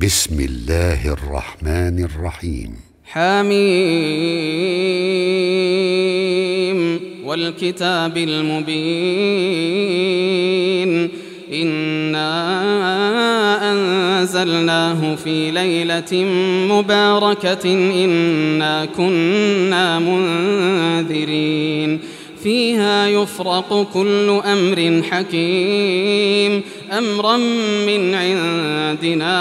بسم الله الرحمن الرحيم. حميم والكتاب المبين إنا أنزلناه في ليلة مباركة إنا كنا منذرين فيها يفرق كل أمر حكيم أمرا من عندنا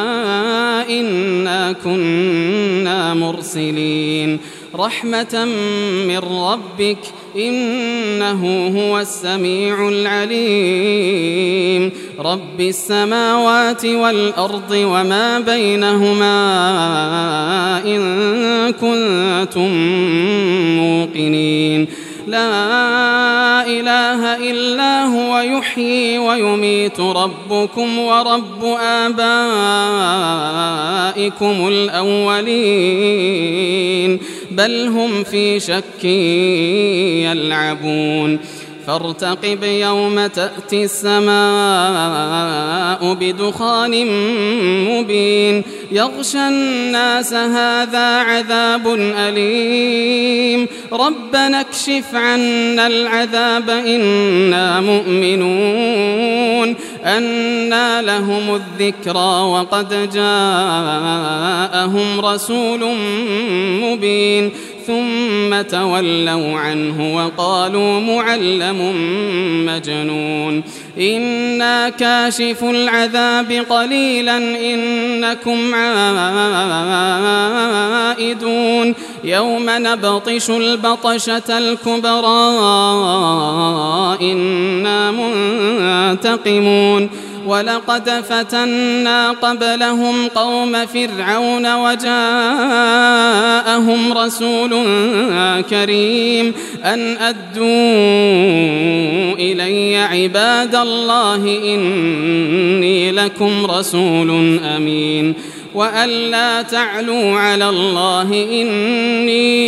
إنا كنا مرسلين رحمة من ربك إنه هو السميع العليم رب السماوات والأرض وما بينهما إن كنتم موقنين لا إله إلا هو يحيي ويميت ربكم ورب آبائكم الأولين بل هم في شك يلعبون فارتقب يوم تأتي السماء بدخان مبين يغشى الناس هذا عذاب أليم ربنا اكشف عنا العذاب إنا مؤمنون أنى لهم الذكرى وقد جاءهم رسول مبين ثم تولوا عنه وقالوا معلم مجنون إنا كاشف العذاب قليلا إنكم عائدون يوم نبطش البطشة الكبرى إنا منتقمون ولقد فتنا قبلهم قوم فرعون وجاءهم رسول كريم أن أدوا إلي عباد الله إني لكم رسول أمين وأن لا تعلوا على الله إني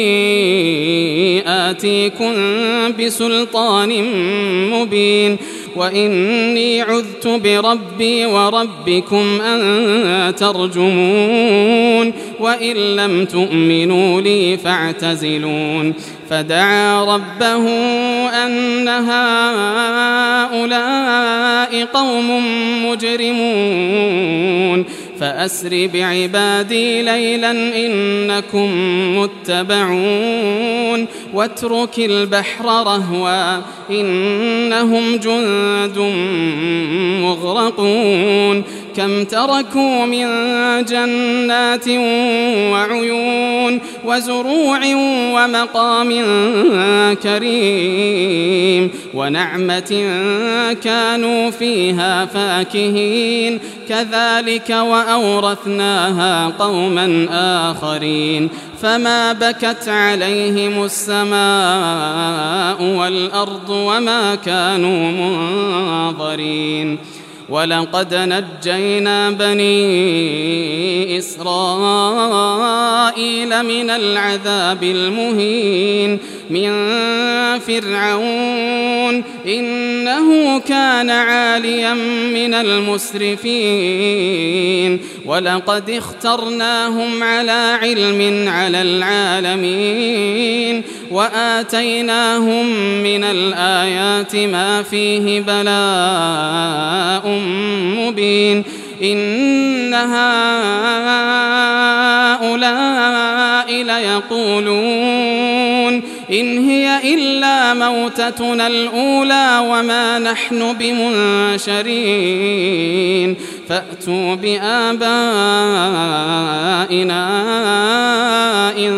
آتيكم بسلطان مبين وإني عذت بربي وربكم أن ترجمون وإن لم تؤمنوا لي فاعتزلون فدعا ربه أن هؤلاء قوم مجرمون فأسر بعبادي ليلا إنكم متبعون واترك البحر رهوا إنهم جند مغرقون كم تركوا من جنات وعيون وزروع ومقام كريم ونعمة كانوا فيها فاكهين كذلك وأورثناها قوما آخرين فما بكت عليهم السماء والأرض وما كانوا منظرين ولقد نجينا بني إسرائيل من العذاب المهين من فرعون إنه كان عاليا من المسرفين ولقد اخترناهم على علم على العالمين وآتيناهم من الآيات ما فيه بلاء مبين إن هؤلاء ليقولون إن هي إلا موتتنا الأولى وما نحن بمنشرين فأتوا بآبائنا إن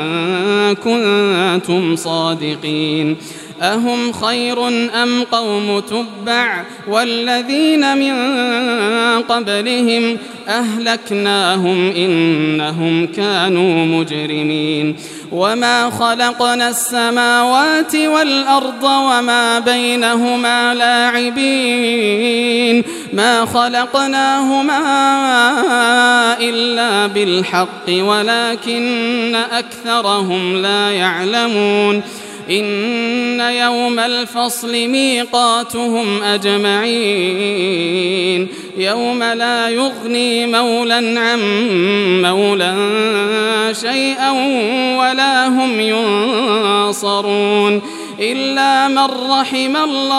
كنتم صادقين أهم خير أم قوم تبع والذين من قبلهم أهلكناهم إنهم كانوا مجرمين وما خلقنا السماوات والأرض وما بينهما لاعبين ما خلقناهما إلا بالحق ولكن أكثرهم لا يعلمون إن يوم الفصل ميقاتهم أجمعين يوم لا يغني مولى عن مولى شيئا ولا هم ينصرون إلا من رحم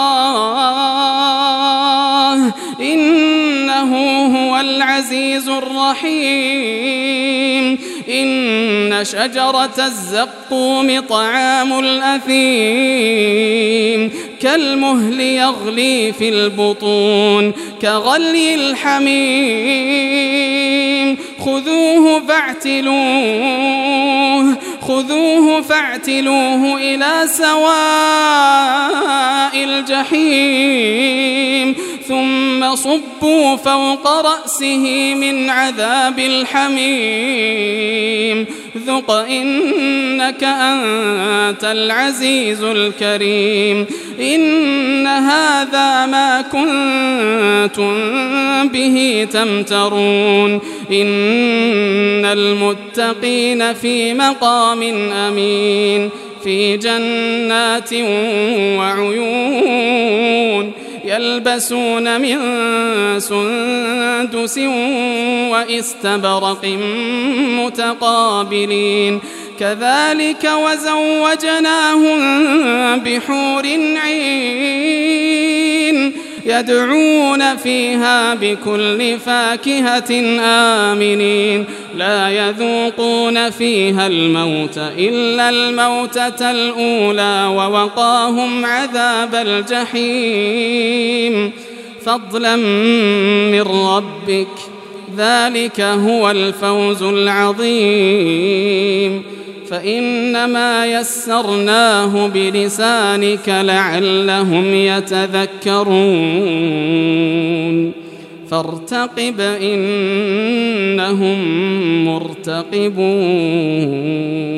الله إنه هو العزيز الرحيم إن شجرة الزقوم طعام الأثيم كالمهل يغلي في البطون كغلي الحميم خذوه فاعتلوه إلى سواء الجحيم ثم صبوا فوق رأسه من عذاب الحميم ذق إنك أنت العزيز الكريم إن هذا ما كنتم به تمترون إن المتقين في مقام أمين في جنات وعيون يلبسون من سندس وإستبرق متقابلين كذلك وزوجناهم بحور عين يدعون فيها بكل فاكهة آمنين لا يذوقون فيها الموت إلا الموتة الأولى ووقاهم عذاب الجحيم فضلا من ربك ذلك هو الفوز العظيم فإنما يسرناه بلسانك لعلهم يتذكرون فارتقب إنهم مرتقبون